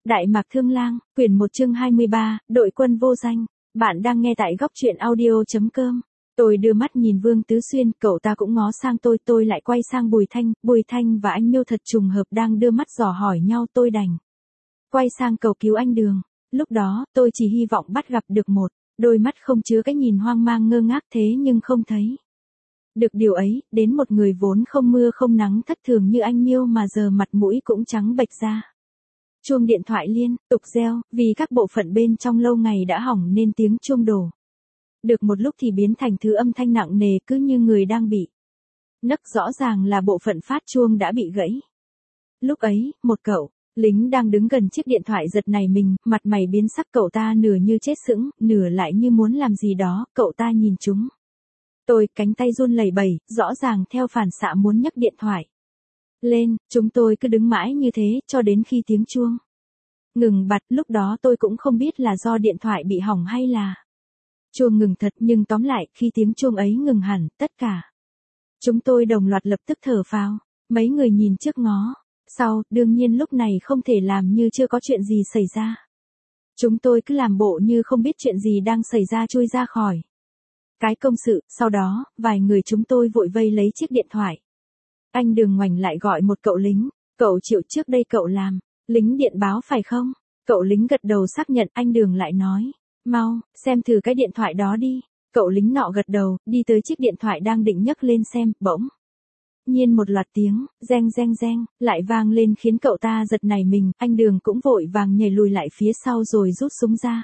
Đại Mạc Thương Lang, quyển 1 chương 23, đội quân vô danh. Bạn đang nghe tại góc truyện audio.com. Tôi đưa mắt nhìn Vương Tứ Xuyên, cậu ta cũng ngó sang tôi lại quay sang Bùi Thanh và anh Miêu thật trùng hợp đang đưa mắt dò hỏi nhau, tôi đành quay sang cầu cứu anh Đường. Lúc đó, tôi chỉ hy vọng bắt gặp được một đôi mắt không chứa cái nhìn hoang mang ngơ ngác, thế nhưng không thấy được điều ấy, đến một người vốn không mưa không nắng thất thường như anh Miêu mà giờ mặt mũi cũng trắng bệch ra. Chuông điện thoại liên tục reo, vì các bộ phận bên trong lâu ngày đã hỏng nên tiếng chuông đổ được một lúc thì biến thành thứ âm thanh nặng nề, cứ như người đang bị nấc, rõ ràng là bộ phận phát chuông đã bị gãy. Lúc ấy, một cậu lính đang đứng gần chiếc điện thoại giật nảy mình, mặt mày biến sắc, cậu ta nửa như chết sững, nửa lại như muốn làm gì đó, cậu ta nhìn chúng tôi, cánh tay run lẩy bẩy, rõ ràng theo phản xạ muốn nhấc điện thoại lên. Chúng tôi cứ đứng mãi như thế cho đến khi tiếng chuông ngừng bặt. Lúc đó tôi cũng không biết là do điện thoại bị hỏng hay là chuông ngừng thật, nhưng tóm lại khi tiếng chuông ấy ngừng hẳn, tất cả chúng tôi đồng loạt lập tức thở phào. Mấy người nhìn trước ngó sau, đương nhiên lúc này không thể làm như chưa có chuyện gì xảy ra. Chúng tôi cứ làm bộ như không biết chuyện gì đang xảy ra, chui ra khỏi cái công sự. Sau đó, vài người chúng tôi vội vây lấy chiếc điện thoại. Anh Đường ngoảnh lại gọi một cậu lính. Cậu Triệu, trước đây cậu làm lính điện báo phải không? Cậu lính gật đầu xác nhận. Anh Đường lại nói, mau, xem thử cái điện thoại đó đi. Cậu lính nọ gật đầu, đi tới chiếc điện thoại đang định nhấc lên xem, bỗng nhiên một loạt tiếng reng lại vang lên khiến cậu ta giật nảy mình. Anh Đường cũng vội vàng nhảy lùi lại phía sau rồi rút súng ra.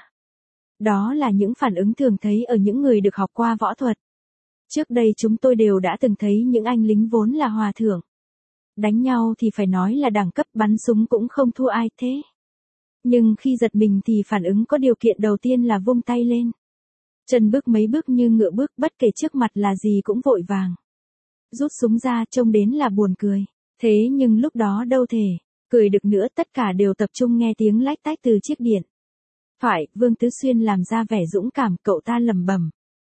Đó là những phản ứng thường thấy ở những người được học qua võ thuật. Trước đây chúng tôi đều đã từng thấy những anh lính vốn là hòa thượng đánh nhau thì phải nói là đẳng cấp, bắn súng cũng không thua ai thế. Nhưng khi giật mình thì phản ứng có điều kiện đầu tiên là vung tay lên chân, bước mấy bước như ngựa bước, bất kể trước mặt là gì cũng vội vàng rút súng ra, trông đến là buồn cười. Thế nhưng lúc đó đâu thể cười được nữa, tất cả đều tập trung nghe tiếng lách tách từ chiếc điện thoại. Vương Tứ Xuyên làm ra vẻ dũng cảm, cậu ta lẩm bẩm,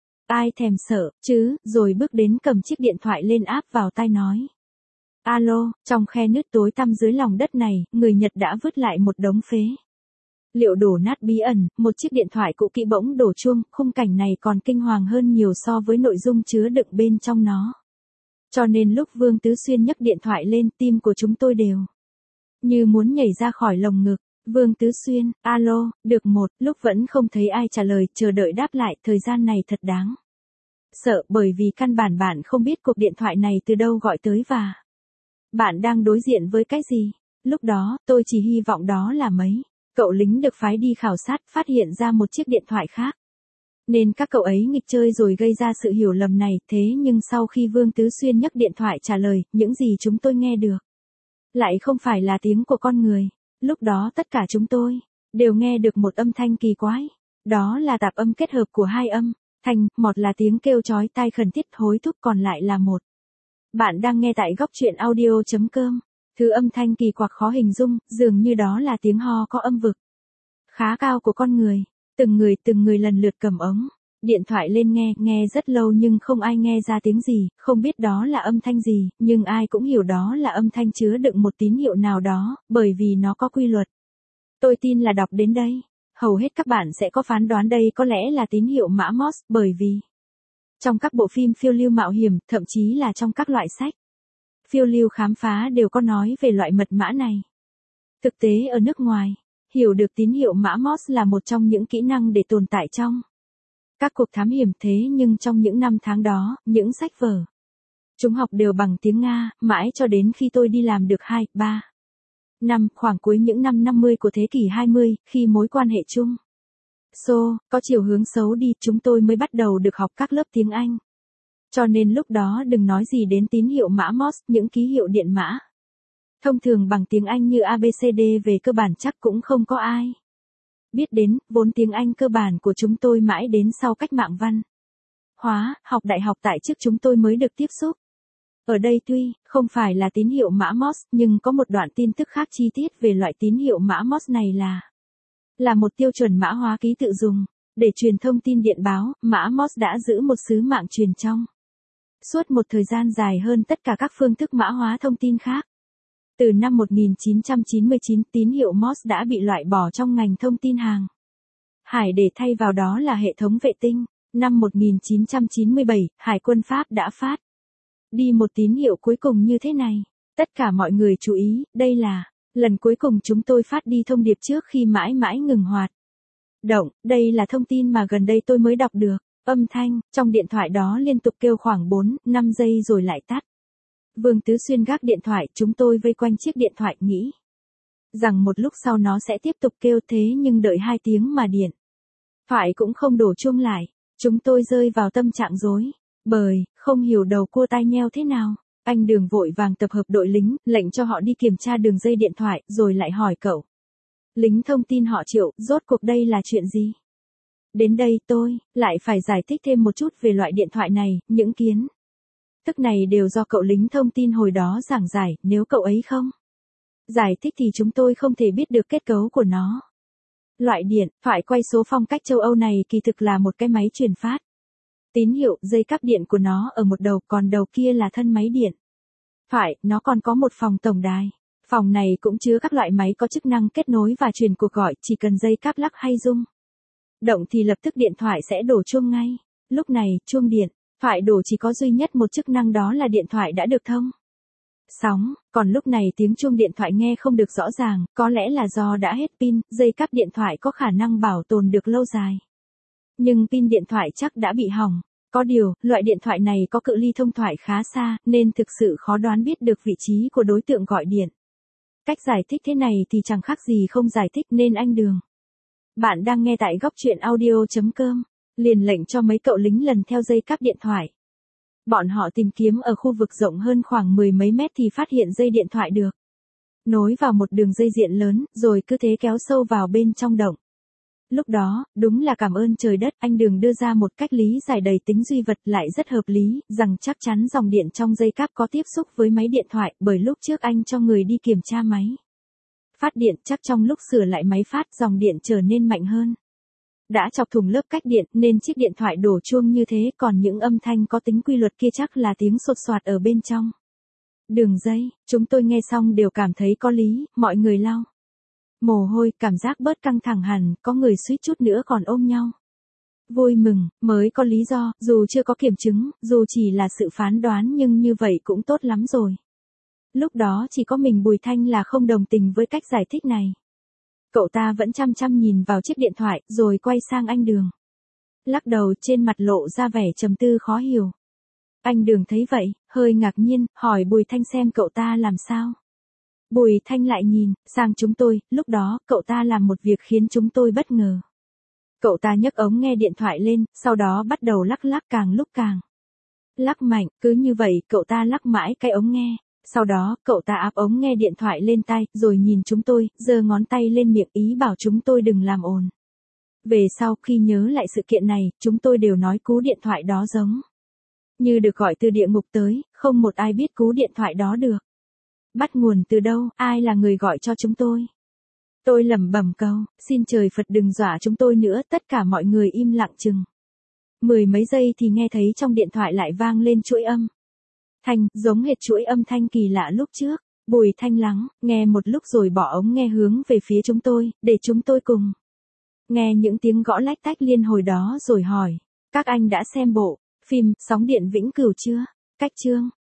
ai thèm sợ chứ, rồi bước đến cầm chiếc điện thoại lên áp vào tai nói, alo. Trong khe nứt tối tăm dưới lòng đất này, người Nhật đã vứt lại một đống phế liệu đổ nát bí ẩn. Một chiếc điện thoại cũ kỹ bỗng đổ chuông, khung cảnh này còn kinh hoàng hơn nhiều so với nội dung chứa đựng bên trong nó. Cho nên lúc Vương Tứ Xuyên nhấc điện thoại lên, tim của chúng tôi đều như muốn nhảy ra khỏi lồng ngực. Vương Tứ Xuyên, alo, được một lúc vẫn không thấy ai trả lời, chờ đợi đáp lại. Thời gian này thật đáng sợ, bởi vì căn bản bạn không biết cuộc điện thoại này từ đâu gọi tới và bạn đang đối diện với cái gì. Lúc đó, tôi chỉ hy vọng đó là mấy cậu lính được phái đi khảo sát phát hiện ra một chiếc điện thoại khác, nên các cậu ấy nghịch chơi rồi gây ra sự hiểu lầm này. Thế nhưng sau khi Vương Tứ Xuyên nhấc điện thoại trả lời, những gì chúng tôi nghe được lại không phải là tiếng của con người. Lúc đó tất cả chúng tôi đều nghe được một âm thanh kỳ quái. Đó là tạp âm kết hợp của hai âm thanh, một là tiếng kêu chói tai khẩn thiết hối thúc, còn lại là một. Bạn đang nghe tại góc truyện audio.com. Thứ âm thanh kỳ quặc khó hình dung, dường như đó là tiếng ho có âm vực khá cao của con người. Từng người lần lượt cầm ống điện thoại lên nghe rất lâu nhưng không ai nghe ra tiếng gì, không biết đó là âm thanh gì, nhưng ai cũng hiểu đó là âm thanh chứa đựng một tín hiệu nào đó, bởi vì nó có quy luật. Tôi tin là đọc đến đây, hầu hết các bạn sẽ có phán đoán đây có lẽ là tín hiệu mã Morse, bởi vì trong các bộ phim phiêu lưu mạo hiểm, thậm chí là trong các loại sách phiêu lưu khám phá đều có nói về loại mật mã này. Thực tế ở nước ngoài, hiểu được tín hiệu mã Morse là một trong những kỹ năng để tồn tại trong các cuộc thám hiểm. Thế nhưng trong những năm tháng đó, những sách vở chúng học đều bằng tiếng Nga, mãi cho đến khi tôi đi làm được 2-3 năm, khoảng cuối những năm 50 của thế kỷ 20, khi mối quan hệ Trung Xô có chiều hướng xấu đi, chúng tôi mới bắt đầu được học các lớp tiếng Anh. Cho nên lúc đó đừng nói gì đến tín hiệu mã Morse, những ký hiệu điện mã thông thường bằng tiếng Anh như ABCD về cơ bản chắc cũng không có ai biết đến. Vốn tiếng Anh cơ bản của chúng tôi mãi đến sau cách mạng văn hóa, học đại học tại chức chúng tôi mới được tiếp xúc. Ở đây tuy không phải là tín hiệu mã Morse, nhưng có một đoạn tin tức khác chi tiết về loại tín hiệu mã Morse này là một tiêu chuẩn mã hóa ký tự dùng để truyền thông tin điện báo. Mã Morse đã giữ một sứ mạng truyền trong suốt một thời gian dài hơn tất cả các phương thức mã hóa thông tin khác. Từ năm 1999, tín hiệu Morse đã bị loại bỏ trong ngành thông tin hàng hải để thay vào đó là hệ thống vệ tinh. Năm 1997, Hải quân Pháp đã phát đi một tín hiệu cuối cùng như thế này. Tất cả mọi người chú ý, đây là lần cuối cùng chúng tôi phát đi thông điệp trước khi mãi mãi ngừng hoạt động. Đây là thông tin mà gần đây tôi mới đọc được. Âm thanh trong điện thoại đó liên tục kêu khoảng 4-5 giây rồi lại tắt. Vương Tứ Xuyên gác điện thoại, chúng tôi vây quanh chiếc điện thoại nghĩ rằng một lúc sau nó sẽ tiếp tục kêu, thế nhưng đợi 2 tiếng mà điện thoại cũng không đổ chuông lại. Chúng tôi rơi vào tâm trạng rối bời, không hiểu đầu cua tai nheo thế nào. Anh Đường vội vàng tập hợp đội lính, lệnh cho họ đi kiểm tra đường dây điện thoại, rồi lại hỏi cậu lính thông tin họ Triệu, rốt cuộc đây là chuyện gì? Đến đây tôi lại phải giải thích thêm một chút về loại điện thoại này, những kiến thức này đều do cậu lính thông tin hồi đó giảng giải, nếu cậu ấy không giải thích thì chúng tôi không thể biết được kết cấu của nó. Loại điện thoại quay số phong cách châu Âu này kỳ thực là một cái máy truyền phát tín hiệu, dây cáp điện của nó ở một đầu, còn đầu kia là thân máy điện thoại, nó còn có một phòng tổng đài. Phòng này cũng chứa các loại máy có chức năng kết nối và truyền cuộc gọi, chỉ cần dây cáp lắc hay rung động thì lập tức điện thoại sẽ đổ chuông ngay. Lúc này, chuông điện thoại đổ chỉ có duy nhất một chức năng, đó là điện thoại đã được thông sóng, còn lúc này tiếng chuông điện thoại nghe không được rõ ràng, có lẽ là do đã hết pin, dây cáp điện thoại có khả năng bảo tồn được lâu dài. Nhưng pin điện thoại chắc đã bị hỏng. Có điều, loại điện thoại này có cự ly thông thoại khá xa, nên thực sự khó đoán biết được vị trí của đối tượng gọi điện. Cách giải thích thế này thì chẳng khác gì không giải thích, nên anh Đường, bạn đang nghe tại góc truyện audio.com, liền lệnh cho mấy cậu lính lần theo dây cáp điện thoại. Bọn họ tìm kiếm ở khu vực rộng hơn khoảng 10 mấy mét thì phát hiện dây điện thoại được nối vào một đường dây diện lớn, rồi cứ thế kéo sâu vào bên trong động. Lúc đó, đúng là cảm ơn trời đất, anh Đường đưa ra một cách lý giải đầy tính duy vật, lại rất hợp lý, rằng chắc chắn dòng điện trong dây cáp có tiếp xúc với máy điện thoại, bởi lúc trước anh cho người đi kiểm tra máy phát điện, chắc trong lúc sửa lại máy phát, dòng điện trở nên mạnh hơn, đã chọc thủng lớp cách điện, nên chiếc điện thoại đổ chuông như thế, còn những âm thanh có tính quy luật kia chắc là tiếng sột soạt ở bên trong đường dây. Chúng tôi nghe xong đều cảm thấy có lý, mọi người lau mồ hôi, cảm giác bớt căng thẳng hẳn, có người suýt chút nữa còn ôm nhau vui mừng, mới có lý do, dù chưa có kiểm chứng, dù chỉ là sự phán đoán, nhưng như vậy cũng tốt lắm rồi. Lúc đó chỉ có mình Bùi Thanh là không đồng tình với cách giải thích này. Cậu ta vẫn chăm chăm nhìn vào chiếc điện thoại, rồi quay sang anh Đường, lắc đầu, trên mặt lộ ra vẻ trầm tư khó hiểu. Anh Đường thấy vậy, hơi ngạc nhiên, hỏi Bùi Thanh xem cậu ta làm sao. Bùi Thanh lại nhìn sang chúng tôi, lúc đó, cậu ta làm một việc khiến chúng tôi bất ngờ. Cậu ta nhấc ống nghe điện thoại lên, sau đó bắt đầu lắc lắc, càng lúc càng lắc mạnh, cứ như vậy, cậu ta lắc mãi cái ống nghe. Sau đó, cậu ta áp ống nghe điện thoại lên tai, rồi nhìn chúng tôi, giơ ngón tay lên miệng, ý bảo chúng tôi đừng làm ồn. Về sau, khi nhớ lại sự kiện này, chúng tôi đều nói cú điện thoại đó giống như được gọi từ địa ngục tới, không một ai biết cú điện thoại đó được bắt nguồn từ đâu, ai là người gọi cho chúng tôi. Tôi lẩm bẩm câu, xin trời Phật đừng dọa chúng tôi nữa, tất cả mọi người im lặng chừng 10 mấy giây thì nghe thấy trong điện thoại lại vang lên chuỗi âm thanh, giống hệt chuỗi âm thanh kỳ lạ lúc trước. Bùi Thanh lắng nghe một lúc rồi bỏ ống nghe hướng về phía chúng tôi, để chúng tôi cùng nghe những tiếng gõ lách tách liên hồi đó, rồi hỏi, các anh đã xem bộ phim Sóng điện Vĩnh Cửu chưa? Cách chương